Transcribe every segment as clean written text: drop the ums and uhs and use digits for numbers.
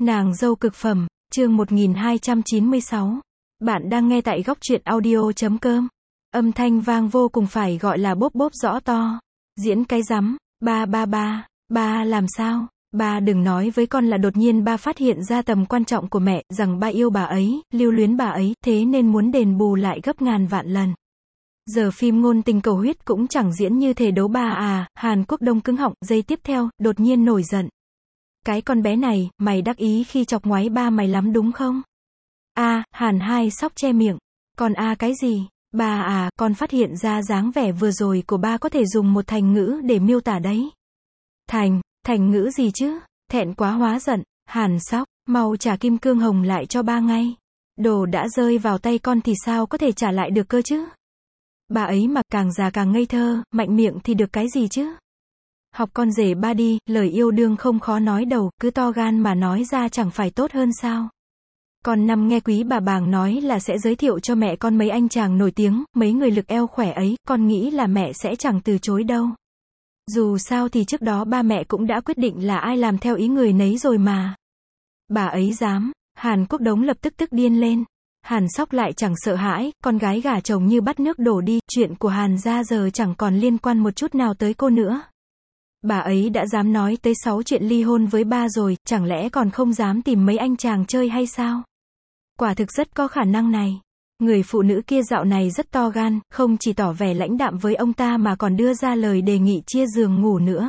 Nàng dâu cực phẩm, chương 1296. Bạn đang nghe tại góc truyện audio.com. Âm thanh vang vô cùng phải gọi là bốp bốp rõ to. Diễn cái rắm, ba làm sao? Ba đừng nói với con là đột nhiên ba phát hiện ra tầm quan trọng của mẹ, rằng ba yêu bà ấy, lưu luyến bà ấy, thế nên muốn đền bù lại gấp ngàn vạn lần. Giờ phim ngôn tình cầu huyết cũng chẳng diễn như thể đấu ba à, Hàn Quốc Đông cứng họng, giây tiếp theo, đột nhiên nổi giận. Cái con bé này, mày đắc ý khi chọc ngoáy ba mày lắm đúng không? Hàn Hai sóc che miệng. Con cái gì? Ba con phát hiện ra dáng vẻ vừa rồi của ba có thể dùng một thành ngữ để miêu tả đấy. Thành ngữ gì chứ? Thẹn quá hóa giận. Hàn sóc, mau trả kim cương hồng lại cho ba ngay. Đồ đã rơi vào tay con thì sao có thể trả lại được cơ chứ? Bà ấy mà càng già càng ngây thơ, mạnh miệng thì được cái gì chứ? Học con rể ba đi, lời yêu đương không khó nói đâu, cứ to gan mà nói ra chẳng phải tốt hơn sao? Con năm nghe quý bà bàng nói là sẽ giới thiệu cho mẹ con mấy anh chàng nổi tiếng, mấy người lực eo khỏe ấy, con nghĩ là mẹ sẽ chẳng từ chối đâu. Dù sao thì trước đó ba mẹ cũng đã quyết định là ai làm theo ý người nấy rồi mà. Bà ấy dám, Hàn Quốc Đống lập tức điên lên. Hàn Sóc lại chẳng sợ hãi, con gái gả chồng như bắt nước đổ đi, chuyện của Hàn gia giờ chẳng còn liên quan một chút nào tới cô nữa. Bà ấy đã dám nói tới 6 chuyện ly hôn với ba rồi, chẳng lẽ còn không dám tìm mấy anh chàng chơi hay sao? Quả thực rất có khả năng này. Người phụ nữ kia dạo này rất to gan, không chỉ tỏ vẻ lãnh đạm với ông ta mà còn đưa ra lời đề nghị chia giường ngủ nữa.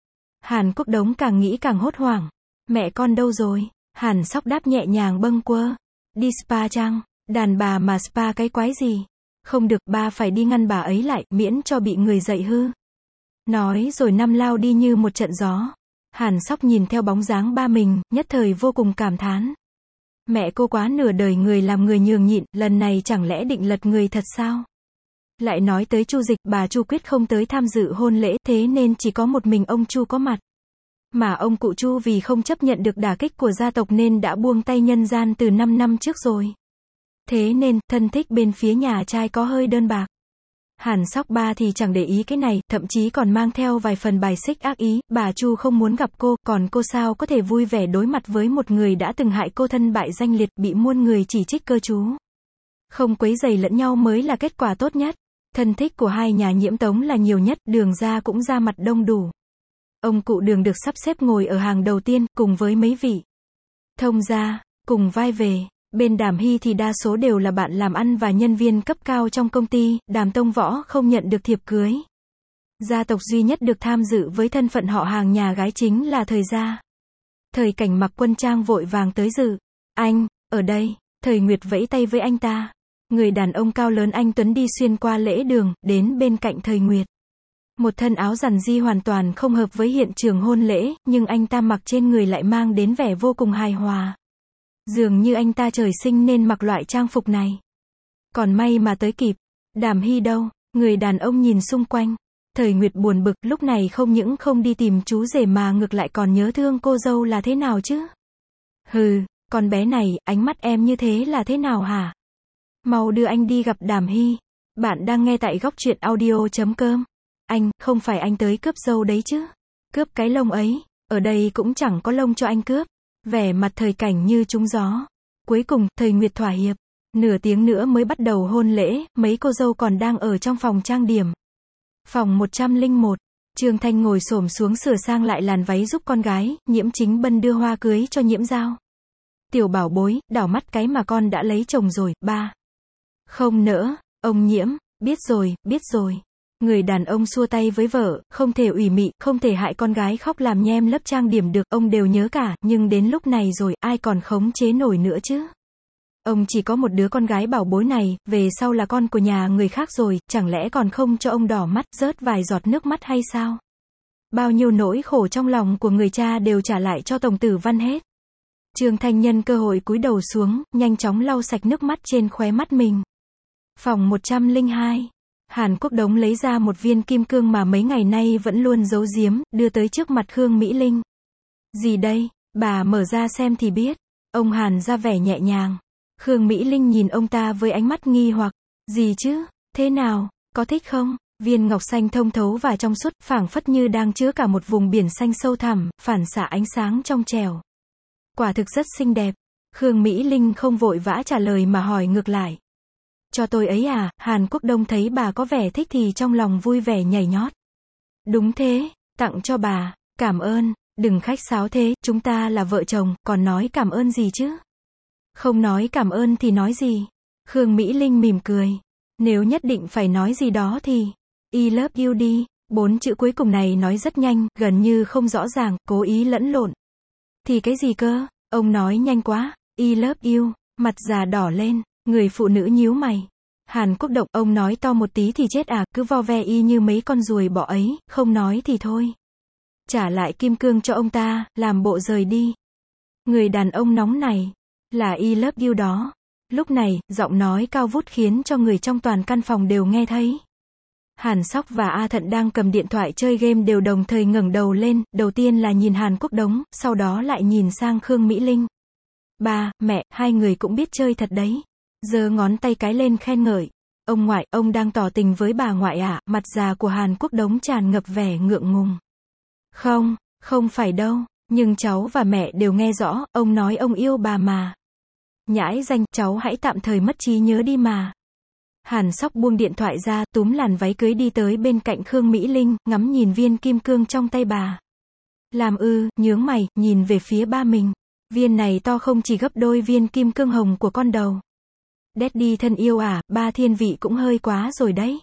Hàn Quốc Đống càng nghĩ càng hốt hoảng. Mẹ con đâu rồi? Hàn Sóc đáp nhẹ nhàng bâng quơ. Đi spa chăng? Đàn bà mà spa cái quái gì? Không được, ba phải đi ngăn bà ấy lại, miễn cho bị người dậy hư. Nói rồi năm lao đi như một trận gió. Hàn Sóc nhìn theo bóng dáng ba mình, nhất thời vô cùng cảm thán. Mẹ cô quá nửa đời người làm người nhường nhịn, lần này chẳng lẽ định lật người thật sao? Lại nói tới Chu Dịch, bà Chu quyết không tới tham dự hôn lễ, thế nên chỉ có một mình ông Chu có mặt. Mà ông cụ Chu vì không chấp nhận được đả kích của gia tộc nên đã buông tay nhân gian từ 5 năm trước rồi. Thế nên, thân thích bên phía nhà trai có hơi đơn bạc. Hàn Sóc ba thì chẳng để ý cái này, thậm chí còn mang theo vài phần bài xích ác ý, bà Chu không muốn gặp cô, còn cô sao có thể vui vẻ đối mặt với một người đã từng hại cô thân bại danh liệt, bị muôn người chỉ trích cơ chú. Không quấy rầy lẫn nhau mới là kết quả tốt nhất. Thân thích của hai nhà Nhiễm Tống là nhiều nhất, Đường gia cũng ra mặt đông đủ. Ông cụ Đường được sắp xếp ngồi ở hàng đầu tiên, cùng với mấy vị thông gia, cùng vai về. Bên Đàm Hy thì đa số đều là bạn làm ăn và nhân viên cấp cao trong công ty, Đàm Tông Võ không nhận được thiệp cưới. Gia tộc duy nhất được tham dự với thân phận họ hàng nhà gái chính là Thời gia. Thời Cảnh mặc quân trang vội vàng tới dự. Anh, ở đây, Thời Nguyệt vẫy tay với anh ta. Người đàn ông cao lớn anh tuấn đi xuyên qua lễ đường, đến bên cạnh Thời Nguyệt. Một thân áo rằn di hoàn toàn không hợp với hiện trường hôn lễ, nhưng anh ta mặc trên người lại mang đến vẻ vô cùng hài hòa. Dường như anh ta trời sinh nên mặc loại trang phục này. Còn may mà tới kịp. Đàm Hy đâu? Người đàn ông nhìn xung quanh. Thời Nguyệt buồn bực, lúc này không những không đi tìm chú rể mà ngược lại còn nhớ thương cô dâu là thế nào chứ? Hừ, con bé này, ánh mắt em như thế là thế nào hả? Mau đưa anh đi gặp Đàm Hy. Bạn đang nghe tại góc truyện audio.com. Anh, không phải anh tới cướp dâu đấy chứ? Cướp cái lông ấy, ở đây cũng chẳng có lông cho anh cướp. Vẻ mặt Thời Cảnh như trúng gió. Cuối cùng, Thời Nguyệt thỏa hiệp. Nửa tiếng nữa mới bắt đầu hôn lễ, mấy cô dâu còn đang ở trong phòng trang điểm. Phòng 101, Trương Thanh ngồi xổm xuống sửa sang lại làn váy giúp con gái, Nhiễm Chính Bân đưa hoa cưới cho Nhiễm Giao. Tiểu bảo bối, đảo mắt cái mà con đã lấy chồng rồi, ba. Không nỡ, ông Nhiễm, biết rồi. Người đàn ông xua tay với vợ, không thể ủy mị, không thể hại con gái khóc làm nhem lấp trang điểm được, ông đều nhớ cả, nhưng đến lúc này rồi, ai còn khống chế nổi nữa chứ? Ông chỉ có một đứa con gái bảo bối này, về sau là con của nhà người khác rồi, chẳng lẽ còn không cho ông đỏ mắt, rớt vài giọt nước mắt hay sao? Bao nhiêu nỗi khổ trong lòng của người cha đều trả lại cho Tổng Tử Văn hết. Trương Thanh nhân cơ hội cúi đầu xuống, nhanh chóng lau sạch nước mắt trên khóe mắt mình. Phòng 102. Hàn Quốc Đống lấy ra một viên kim cương mà mấy ngày nay vẫn luôn giấu giếm, đưa tới trước mặt Khương Mỹ Linh. Gì đây? Bà mở ra xem thì biết. Ông Hàn ra vẻ nhẹ nhàng. Khương Mỹ Linh nhìn ông ta với ánh mắt nghi hoặc. Gì chứ? Thế nào? Có thích không? Viên ngọc xanh thông thấu và trong suốt, phảng phất như đang chứa cả một vùng biển xanh sâu thẳm, phản xạ ánh sáng trong trẻo. Quả thực rất xinh đẹp. Khương Mỹ Linh không vội vã trả lời mà hỏi ngược lại. Cho tôi ấy à? Hàn Quốc Đông thấy bà có vẻ thích thì trong lòng vui vẻ nhảy nhót. Đúng thế, tặng cho bà. Cảm ơn, đừng khách sáo thế, chúng ta là vợ chồng, còn nói cảm ơn gì chứ? Không nói cảm ơn thì nói gì? Khương Mỹ Linh mỉm cười. Nếu nhất định phải nói gì đó thì, I love you đi. 4 chữ cuối cùng này nói rất nhanh, gần như không rõ ràng, cố ý lẫn lộn. Thì cái gì cơ? Ông nói nhanh quá. I love you. Mặt già đỏ lên, người phụ nữ nhíu mày. Hàn Quốc Động, ông nói to một tí thì chết à, cứ vo ve y như mấy con ruồi bọ ấy, không nói thì thôi. Trả lại kim cương cho ông ta, làm bộ rời đi. Người đàn ông nóng này, là I love you đó. Lúc này, giọng nói cao vút khiến cho người trong toàn căn phòng đều nghe thấy. Hàn Sóc và A Thận đang cầm điện thoại chơi game đều đồng thời ngẩng đầu lên, đầu tiên là nhìn Hàn Quốc Đống, sau đó lại nhìn sang Khương Mỹ Linh. Ba, mẹ, hai người cũng biết chơi thật đấy. Giơ ngón tay cái lên khen ngợi. Ông ngoại, ông đang tỏ tình với bà ngoại à? Mặt già của Hàn Quốc Đống tràn ngập vẻ ngượng ngùng. Không, không phải đâu, nhưng cháu và mẹ đều nghe rõ, ông nói ông yêu bà mà. Nhãi danh, cháu hãy tạm thời mất trí nhớ đi mà. Hàn Sóc buông điện thoại ra, túm làn váy cưới đi tới bên cạnh Khương Mỹ Linh, ngắm nhìn viên kim cương trong tay bà. Làm nhướng mày, nhìn về phía ba mình. Viên này to không chỉ gấp đôi viên kim cương hồng của con đầu. Daddy thân yêu à, ba thiên vị cũng hơi quá rồi đấy.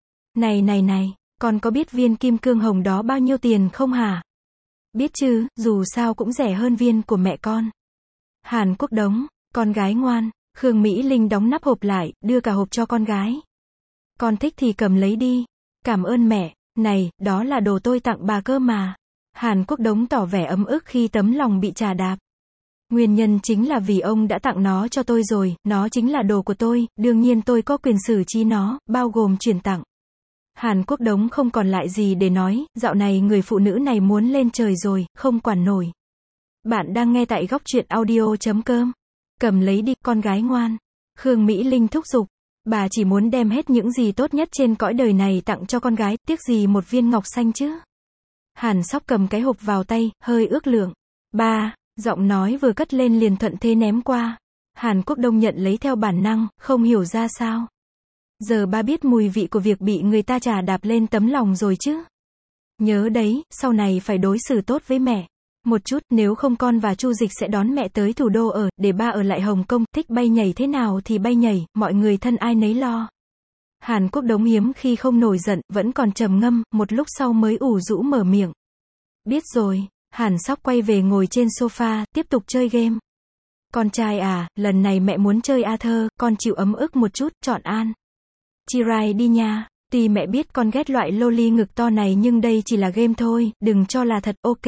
Này, con có biết viên kim cương hồng đó bao nhiêu tiền không hả? Biết chứ, dù sao cũng rẻ hơn viên của mẹ con. Hàn Quốc Đống, con gái ngoan. Khương Mỹ Linh đóng nắp hộp lại, đưa cả hộp cho con gái. Con thích thì cầm lấy đi. Cảm ơn mẹ. Này, đó là đồ tôi tặng bà cơ mà. Hàn Quốc Đống tỏ vẻ ấm ức khi tấm lòng bị chà đạp. Nguyên nhân chính là vì ông đã tặng nó cho tôi rồi, nó chính là đồ của tôi, đương nhiên tôi có quyền xử trí nó, bao gồm chuyển tặng. Hàn Quốc Đống không còn lại gì để nói, dạo này người phụ nữ này muốn lên trời rồi, không quản nổi. Bạn đang nghe tại góc truyện audio.com. Cầm lấy đi, con gái ngoan. Khương Mỹ Linh thúc giục. Bà chỉ muốn đem hết những gì tốt nhất trên cõi đời này tặng cho con gái, tiếc gì một viên ngọc xanh chứ. Hàn Sóc cầm cái hộp vào tay, hơi ước lượng. Ba, giọng nói vừa cất lên liền thuận thế ném qua. Hàn Quốc Đông nhận lấy theo bản năng, không hiểu ra sao. Giờ ba biết mùi vị của việc bị người ta chà đạp lên tấm lòng rồi chứ. Nhớ đấy, sau này phải đối xử tốt với mẹ. Một chút, nếu không con và Chu Dịch sẽ đón mẹ tới thủ đô ở, để ba ở lại Hồng Kông, thích bay nhảy thế nào thì bay nhảy, mọi người thân ai nấy lo. Hàn Quốc Đống hiếm khi không nổi giận, vẫn còn trầm ngâm, một lúc sau mới ủ rũ mở miệng. Biết rồi. Hàn Sóc quay về ngồi trên sofa, tiếp tục chơi game. Con trai à, lần này mẹ muốn chơi Arthur, con chịu ấm ức một chút, chọn An. Chirai đi nha. Tuy mẹ biết con ghét loại loli ngực to này nhưng đây chỉ là game thôi, đừng cho là thật, ok.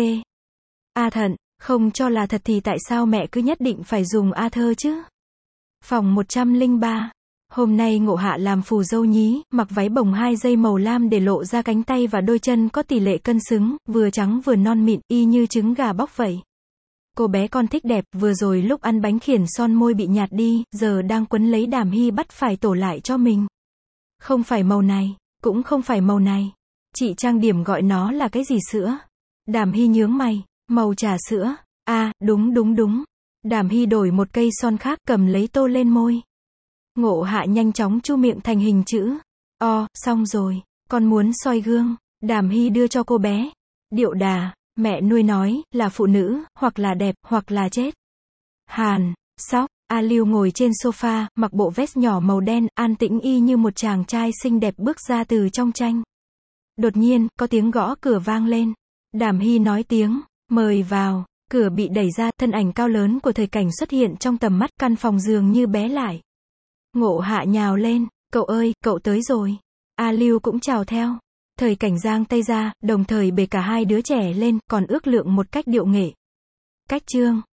A Thận, không cho là thật thì tại sao mẹ cứ nhất định phải dùng Arthur chứ? Phòng 103. Hôm nay Ngộ Hạ làm phù dâu nhí, mặc váy bồng 2 dây màu lam để lộ ra cánh tay và đôi chân có tỷ lệ cân xứng, vừa trắng vừa non mịn, y như trứng gà bóc vậy. Cô bé con thích đẹp, vừa rồi lúc ăn bánh khiển son môi bị nhạt đi, giờ đang quấn lấy Đàm Hy bắt phải tổ lại cho mình. Không phải màu này, cũng không phải màu này. Chị trang điểm gọi nó là cái gì sữa? Đàm Hy nhướng mày, màu trà sữa. À, đúng. Đàm Hy đổi một cây son khác, cầm lấy tô lên môi. Ngộ Hạ nhanh chóng chu miệng thành hình chữ O, xong rồi, con muốn soi gương. Đàm Hy đưa cho cô bé. Điệu đà, mẹ nuôi nói, là phụ nữ, hoặc là đẹp, hoặc là chết. Hàn Sóc, A Lưu ngồi trên sofa, mặc bộ vest nhỏ màu đen, an tĩnh y như một chàng trai xinh đẹp bước ra từ trong tranh. Đột nhiên, có tiếng gõ cửa vang lên. Đàm Hy nói tiếng, mời vào. Cửa bị đẩy ra, thân ảnh cao lớn của Thời Cảnh xuất hiện trong tầm mắt, căn phòng dường như bé lại. Ngộ Hạ nhào lên, cậu ơi, cậu tới rồi. A Lưu cũng chào theo. Thời Cảnh giang tay ra, đồng thời bế cả hai đứa trẻ lên, còn ước lượng một cách điệu nghệ. Cách chương.